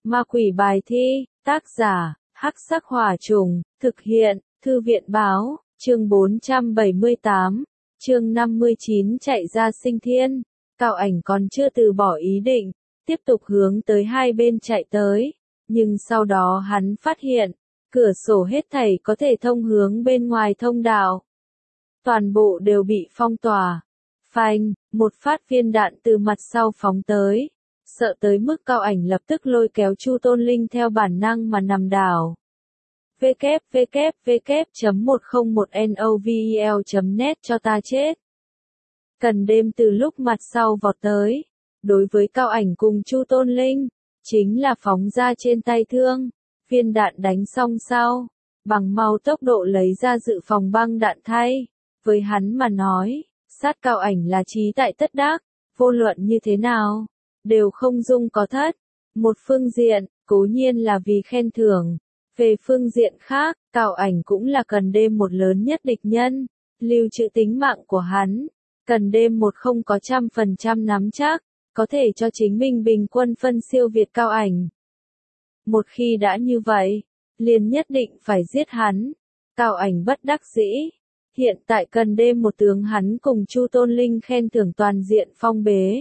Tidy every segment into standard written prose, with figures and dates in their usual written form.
Ma quỷ bài thi, tác giả, Hắc Sắc Hỏa Trùng, thực hiện, Thư viện báo, chương 478, chương 59 chạy ra sinh thiên. Cao Ảnh còn chưa từ bỏ ý định, tiếp tục hướng tới hai bên chạy tới, nhưng sau đó hắn phát hiện, cửa sổ hết thảy có thể thông hướng bên ngoài thông đạo. Toàn bộ đều bị phong tỏa. Phanh, một phát viên đạn từ mặt sau phóng tới. Sợ tới mức Cao Ảnh lập tức lôi kéo Chu Tôn Linh theo bản năng mà nằm đảo. www.101novel.net cho ta chết. Cần đêm từ lúc mặt sau vọt tới. Đối với Cao Ảnh cùng Chu Tôn Linh, chính là phóng ra trên tay thương. Viên đạn đánh xong sau, bằng mau tốc độ lấy ra dự phòng băng đạn thay. Với hắn mà nói, sát Cao Ảnh là chí tại tất đắc, vô luận như thế nào, đều không dung có thất. Một phương diện, cố nhiên là vì khen thưởng. Về phương diện khác, Cao Ảnh cũng là Cần Đêm một lớn nhất địch nhân, lưu trữ tính mạng của hắn. Cần Đêm một không có 100% nắm chắc, có thể cho chính mình bình quân phân siêu việt Cao Ảnh. Một khi đã như vậy, liền nhất định phải giết hắn. Cao Ảnh bất đắc dĩ. Hiện tại Cần Đêm một tướng hắn cùng Chu Tôn Linh khen thưởng toàn diện phong bế.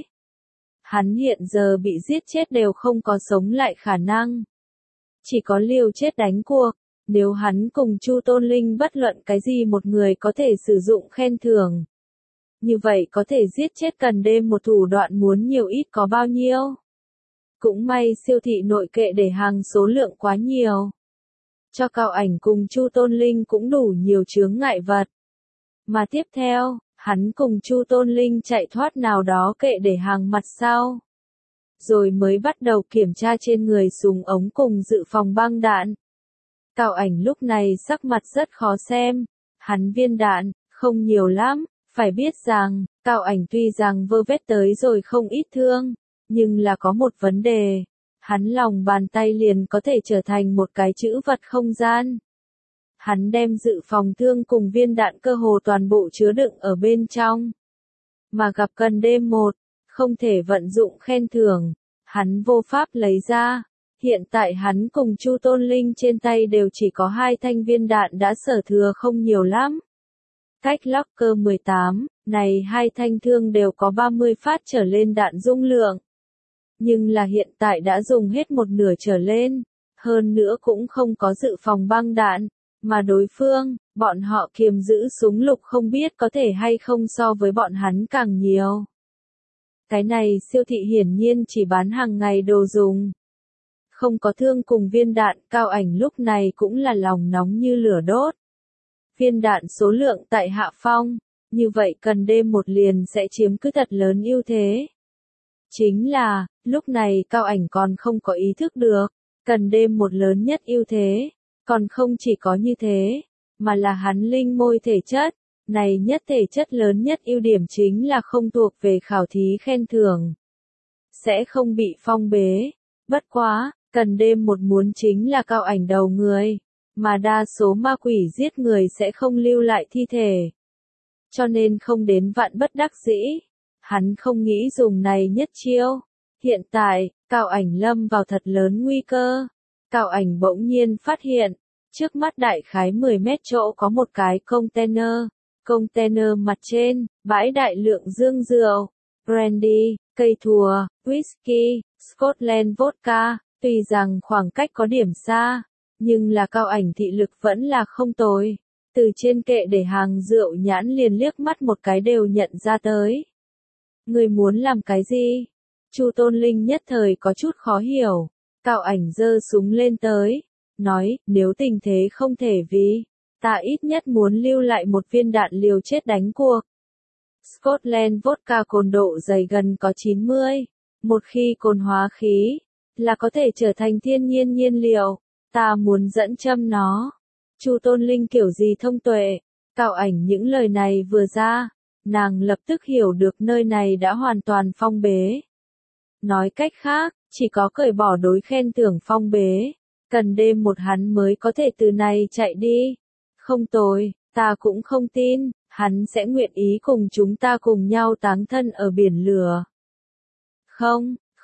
Hắn hiện giờ bị giết chết đều không có sống lại khả năng. Chỉ có liều chết đánh cuộc, nếu hắn cùng Chu Tôn Linh bất luận cái gì một người có thể sử dụng khen thưởng. Như vậy có thể giết chết Cần Đêm một thủ đoạn muốn nhiều ít có bao nhiêu. Cũng may siêu thị nội kệ để hàng số lượng quá nhiều. Cho Cao Ảnh cùng Chu Tôn Linh cũng đủ nhiều chướng ngại vật. Mà tiếp theo, hắn cùng Chu Tôn Linh chạy thoát nào đó kệ để hàng mặt sau. Rồi mới bắt đầu kiểm tra trên người súng ống cùng dự phòng băng đạn. Cao Ảnh lúc này sắc mặt rất khó xem. Hắn viên đạn, không nhiều lắm. Phải biết rằng, Cao Ảnh tuy rằng vơ vét tới rồi không ít thương, nhưng là có một vấn đề. Hắn lòng bàn tay liền có thể trở thành một cái trữ vật không gian. Hắn đem dự phòng thương cùng viên đạn cơ hồ toàn bộ chứa đựng ở bên trong. Mà gặp Cần Đêm một, không thể vận dụng khen thưởng, hắn vô pháp lấy ra. Hiện tại hắn cùng Chu Tôn Linh trên tay đều chỉ có 2 thanh viên đạn đã sở thừa không nhiều lắm. Cách locker 18, này 2 thanh thương đều có 30 phát trở lên đạn dung lượng. Nhưng là hiện tại đã dùng hết một nửa trở lên, hơn nữa cũng không có dự phòng băng đạn, mà đối phương, bọn họ kiềm giữ súng lục không biết có thể hay không so với bọn hắn càng nhiều. Cái này siêu thị hiển nhiên chỉ bán hàng ngày đồ dùng. Không có thương cùng viên đạn, Cao Ảnh lúc này cũng là lòng nóng như lửa đốt. Viên đạn số lượng tại hạ phong, như vậy Cần Đêm một liền sẽ chiếm cứ thật lớn ưu thế. Chính là, lúc này Cao Ảnh còn không có ý thức được, Cần Đêm một lớn nhất ưu thế, còn không chỉ có như thế, mà là hắn linh môi thể chất. Này nhất thể chất lớn nhất ưu điểm chính là không thuộc về khảo thí khen thưởng. Sẽ không bị phong bế. Bất quá, Cần Đêm một muốn chính là Cao Ảnh đầu người. Mà đa số ma quỷ giết người sẽ không lưu lại thi thể. Cho nên không đến vạn bất đắc dĩ. Hắn không nghĩ dùng này nhất chiêu. Hiện tại, Cao Ảnh lâm vào thật lớn nguy cơ. Cao Ảnh bỗng nhiên phát hiện, trước mắt đại khái 10 mét chỗ có một cái container. Container mặt trên, bãi đại lượng dương rượu, brandy, cây thùa, whisky, Scotland vodka. Tuy rằng khoảng cách có điểm xa, nhưng là Cao Ảnh thị lực vẫn là không tồi. Từ trên kệ để hàng rượu nhãn liền liếc mắt một cái đều nhận ra tới. Người muốn làm cái gì? Chu Tôn Linh nhất thời có chút khó hiểu. Cao Ảnh giơ súng lên tới, nói, nếu tình thế không thể vì, ta ít nhất muốn lưu lại một viên đạn liều chết đánh cuộc. Scotland vodka cồn độ dày gần có 90. Một khi cồn hóa khí, là có thể trở thành thiên nhiên nhiên liệu. Ta muốn dẫn châm nó. Chu Tôn Linh kiểu gì thông tuệ. Cao Ảnh những lời này vừa ra, nàng lập tức hiểu được nơi này đã hoàn toàn phong bế. Nói cách khác, chỉ có cởi bỏ đối khen thưởng phong bế. Cần Đêm một hắn mới có thể từ này chạy đi. Không tồi, ta cũng không tin, hắn sẽ nguyện ý cùng chúng ta cùng nhau táng thân ở biển lửa. Không,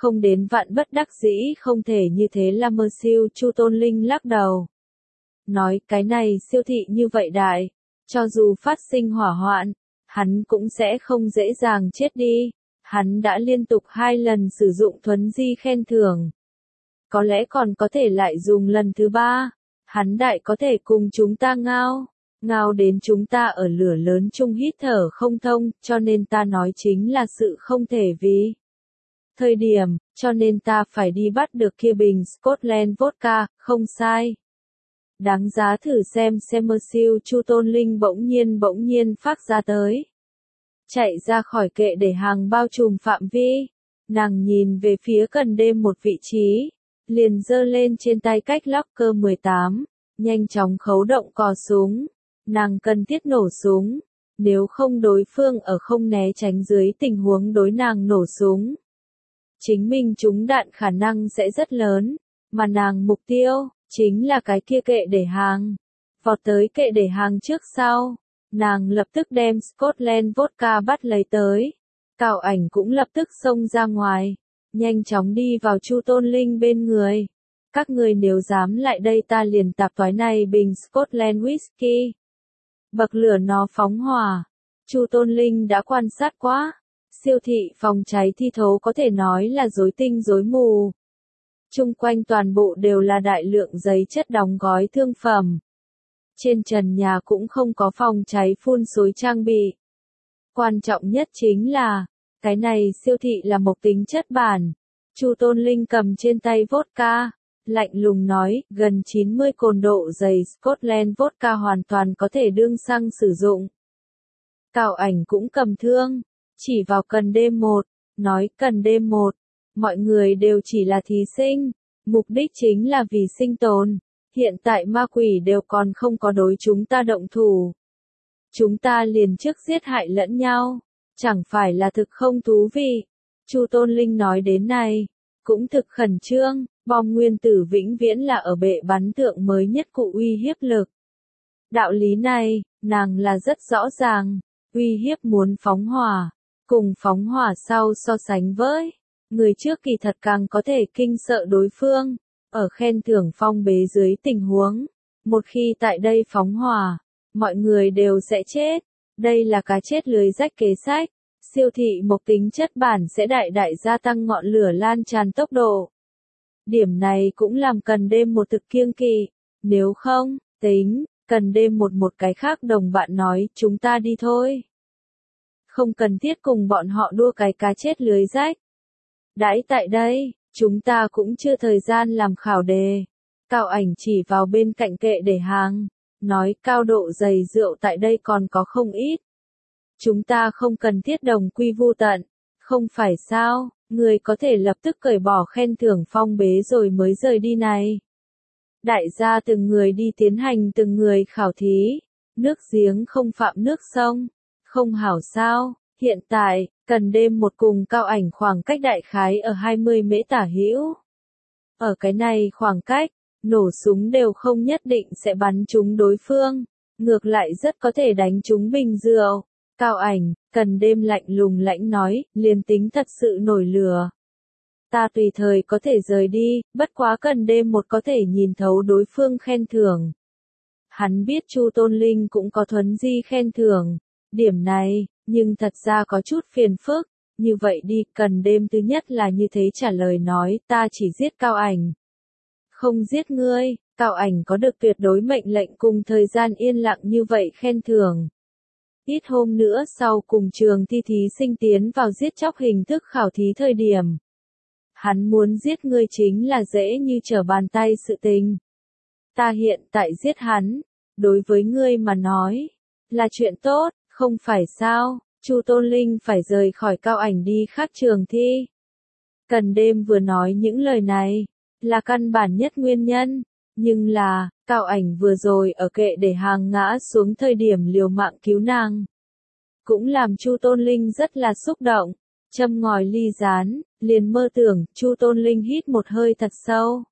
Không đến vạn bất đắc dĩ không thể như thế là mơ siêu. Chu Tôn Linh lắc đầu. Nói cái này siêu thị như vậy đại. Cho dù phát sinh hỏa hoạn, hắn cũng sẽ không dễ dàng chết đi. Hắn đã liên tục 2 lần sử dụng thuấn di khen thưởng. Có lẽ còn có thể lại dùng lần thứ 3. Hắn đại có thể cùng chúng ta ngao đến chúng ta ở lửa lớn chung hít thở không thông, cho nên ta nói chính là sự không thể vì thời điểm, cho nên ta phải đi bắt được kia bình Scotland vodka, không sai. Đáng giá thử xem mơ siêu. Chu Tôn Linh bỗng nhiên phát ra tới. Chạy ra khỏi kệ để hàng bao trùm phạm vi. Nàng nhìn về phía cần đêm một vị trí. Liền giơ lên trên tay cách locker 18. Nhanh chóng khấu động cò súng. Nàng cần thiết nổ súng. Nếu không đối phương ở không né tránh dưới tình huống đối nàng nổ súng. Chính mình trúng đạn khả năng sẽ rất lớn. Mà nàng mục tiêu chính là cái kia kệ để hàng. Vọt tới kệ để hàng trước sau. Nàng lập tức đem Scotland vodka bắt lấy tới. Cao Ảnh cũng lập tức xông ra ngoài. Nhanh chóng đi vào Chu Tôn Linh bên người. Các người nếu dám lại đây ta liền tạp toái này bình Scotland whisky. Bậc lửa nó phóng hỏa. Chu Tôn Linh đã quan sát quá. Siêu thị phòng cháy thi thố có thể nói là rối tinh rối mù. Chung quanh toàn bộ đều là đại lượng giấy chất đóng gói thương phẩm. Trên trần nhà cũng không có phòng cháy phun xối trang bị. Quan trọng nhất chính là, cái này siêu thị là một tính chất bản. Chu Tôn Linh cầm trên tay vodka, lạnh lùng nói, gần 90 cồn độ dày Scotland vodka hoàn toàn có thể đương xăng sử dụng. Cao Ảnh cũng cầm thương, chỉ vào cần đêm 1, nói cần đêm 1, mọi người đều chỉ là thí sinh, mục đích chính là vì sinh tồn. Hiện tại ma quỷ đều còn không có đối chúng ta động thủ. Chúng ta liền trước giết hại lẫn nhau, chẳng phải là thực không thú vị. Chu Tôn Linh nói đến này, cũng thực khẩn trương, bom nguyên tử vĩnh viễn là ở bệ bắn thượng mới nhất cụ uy hiếp lực. Đạo lý này, nàng là rất rõ ràng, uy hiếp muốn phóng hỏa, cùng phóng hỏa sau so sánh với, người trước kỳ thật càng có thể kinh sợ đối phương. Ở khen thưởng phong bế dưới tình huống, một khi tại đây phóng hỏa, mọi người đều sẽ chết. Đây là cá chết lưới rách kế sách. Siêu thị một tính chất bản sẽ đại gia tăng ngọn lửa lan tràn tốc độ. Điểm này cũng làm cần đêm một thực kiêng kỵ. Nếu không, cần đêm một cái khác đồng bạn nói, chúng ta đi thôi. Không cần thiết cùng bọn họ đua cái cá chết lưới rách. Đãi tại đây. Chúng ta cũng chưa thời gian làm khảo đề. Cao Ảnh chỉ vào bên cạnh kệ để hàng, nói cao độ dày rượu tại đây còn có không ít. Chúng ta không cần thiết đồng quy vu tận, không phải sao, người có thể lập tức cởi bỏ khen thưởng phong bế rồi mới rời đi này. Đại gia từng người đi tiến hành từng người khảo thí, nước giếng không phạm nước sông, không hảo sao. Hiện tại, cần đêm một cùng Cao Ảnh khoảng cách đại khái ở 20 mễ tả hữu. Ở cái này khoảng cách, nổ súng đều không nhất định sẽ bắn trúng đối phương, ngược lại rất có thể đánh trúng bình rượu. Cao Ảnh, cần đêm lạnh lùng lãnh nói, liền tính thật sự nổi lửa. Ta tùy thời có thể rời đi, bất quá cần đêm một có thể nhìn thấu đối phương khen thưởng. Hắn biết Chu Tôn Linh cũng có thuấn di khen thưởng, điểm này. Nhưng thật ra có chút phiền phức, như vậy đi, cần đêm thứ nhất là như thế trả lời nói, ta chỉ giết Cao Ảnh. Không giết ngươi, Cao Ảnh có được tuyệt đối mệnh lệnh cùng thời gian yên lặng như vậy khen thưởng. Ít hôm nữa sau cùng trường thi thí sinh tiến vào giết chóc hình thức khảo thí thời điểm. Hắn muốn giết ngươi chính là dễ như trở bàn tay sự tình. Ta hiện tại giết hắn, đối với ngươi mà nói, là chuyện tốt. Không phải sao, Chu Tôn Linh phải rời khỏi Cao Ảnh đi khác trường thi. Cần đêm vừa nói những lời này, là căn bản nhất nguyên nhân, nhưng là, Cao Ảnh vừa rồi ở kệ để hàng ngã xuống thời điểm liều mạng cứu nàng. Cũng làm Chu Tôn Linh rất là xúc động, châm ngòi ly rán, liền mơ tưởng, Chu Tôn Linh hít một hơi thật sâu.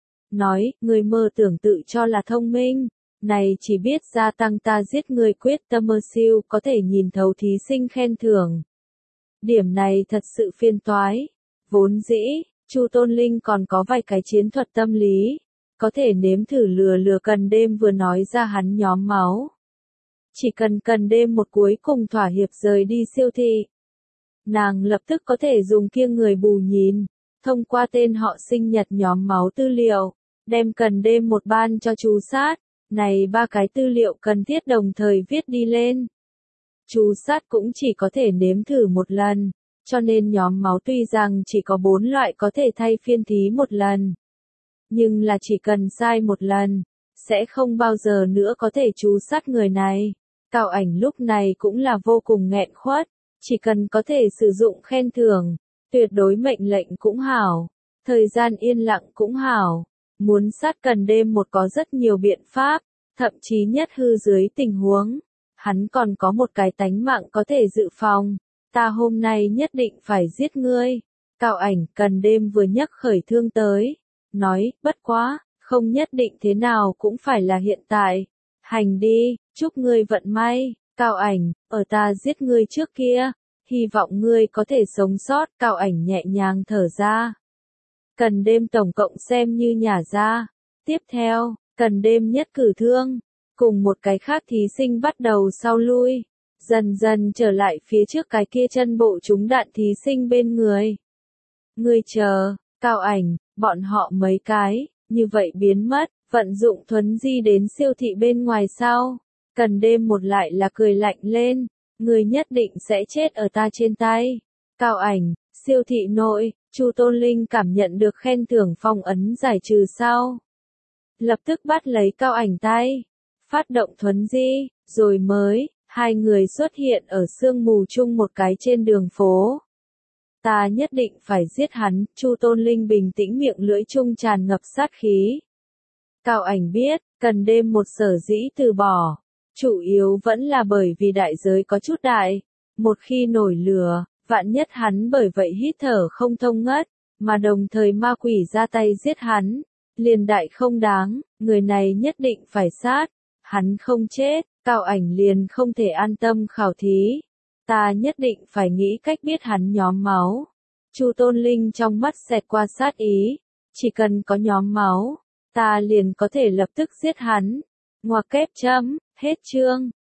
Nói, người mơ tưởng tự cho là thông minh. Này chỉ biết gia tăng ta giết người quyết tâm mơ siêu có thể nhìn thấu thí sinh khen thưởng. Điểm này thật sự phiền toái. Vốn dĩ, Chu Tôn Linh còn có vài cái chiến thuật tâm lý, có thể nếm thử lừa Cần Đêm vừa nói ra hắn nhóm máu. Chỉ cần Cần Đêm một cuối cùng thỏa hiệp rời đi siêu thị. Nàng lập tức có thể dùng kia người bù nhìn, thông qua tên họ sinh nhật nhóm máu tư liệu, đem Cần Đêm một ban cho chú sát, này 3 cái tư liệu cần thiết đồng thời viết đi lên. Chú sát cũng chỉ có thể nếm thử một lần, cho nên nhóm máu tuy rằng chỉ có 4 loại có thể thay phiên thí một lần. Nhưng là chỉ cần sai một lần, sẽ không bao giờ nữa có thể chú sát người này. Cao Ảnh lúc này cũng là vô cùng nghẹn khuất, chỉ cần có thể sử dụng khen thưởng, tuyệt đối mệnh lệnh cũng hảo, thời gian yên lặng cũng hảo, muốn sát Cần Đêm một có rất nhiều biện pháp, thậm chí nhất hư dưới tình huống, hắn còn có một cái tánh mạng có thể dự phòng, ta hôm nay nhất định phải giết ngươi. Cao Ảnh Cần Đêm vừa nhấc khởi thương tới, nói, bất quá, không nhất định thế nào cũng phải là hiện tại, hành đi, chúc ngươi vận may. Cao Ảnh, ở ta giết ngươi trước kia, hy vọng ngươi có thể sống sót. Cao Ảnh nhẹ nhàng thở ra. Cần Đêm tổng cộng xem như nhả ra. Tiếp theo, Cần Đêm nhất cử thương, cùng một cái khác thí sinh bắt đầu sau lui, dần dần trở lại phía trước cái kia chân bộ trúng đạn thí sinh bên người. Ngươi chờ, Cao Ảnh, bọn họ mấy cái, như vậy biến mất, vận dụng thuấn di đến siêu thị bên ngoài sau. Cần Đêm một lại là cười lạnh lên, người nhất định sẽ chết ở ta trên tay. Cao Ảnh, siêu thị nội, Chu Tôn Linh cảm nhận được khen thưởng phong ấn giải trừ sau. Lập tức bắt lấy Cao Ảnh tay, phát động thuấn di, rồi mới, hai người xuất hiện ở sương mù chung một cái trên đường phố. Ta nhất định phải giết hắn, Chu Tôn Linh bình tĩnh miệng lưỡi chung tràn ngập sát khí. Cao Ảnh biết, Cần Đêm một sở dĩ từ bỏ, chủ yếu vẫn là bởi vì đại giới có chút đại, một khi nổi lửa, vạn nhất hắn bởi vậy hít thở không thông ngất, mà đồng thời ma quỷ ra tay giết hắn, liền đại không đáng, người này nhất định phải sát, hắn không chết, Cao Ảnh liền không thể an tâm khảo thí, ta nhất định phải nghĩ cách biết hắn nhóm máu. Chu Tôn Linh trong mắt xẹt qua sát ý, chỉ cần có nhóm máu, ta liền có thể lập tức giết hắn. Ngoặc kép chấm, hết chương.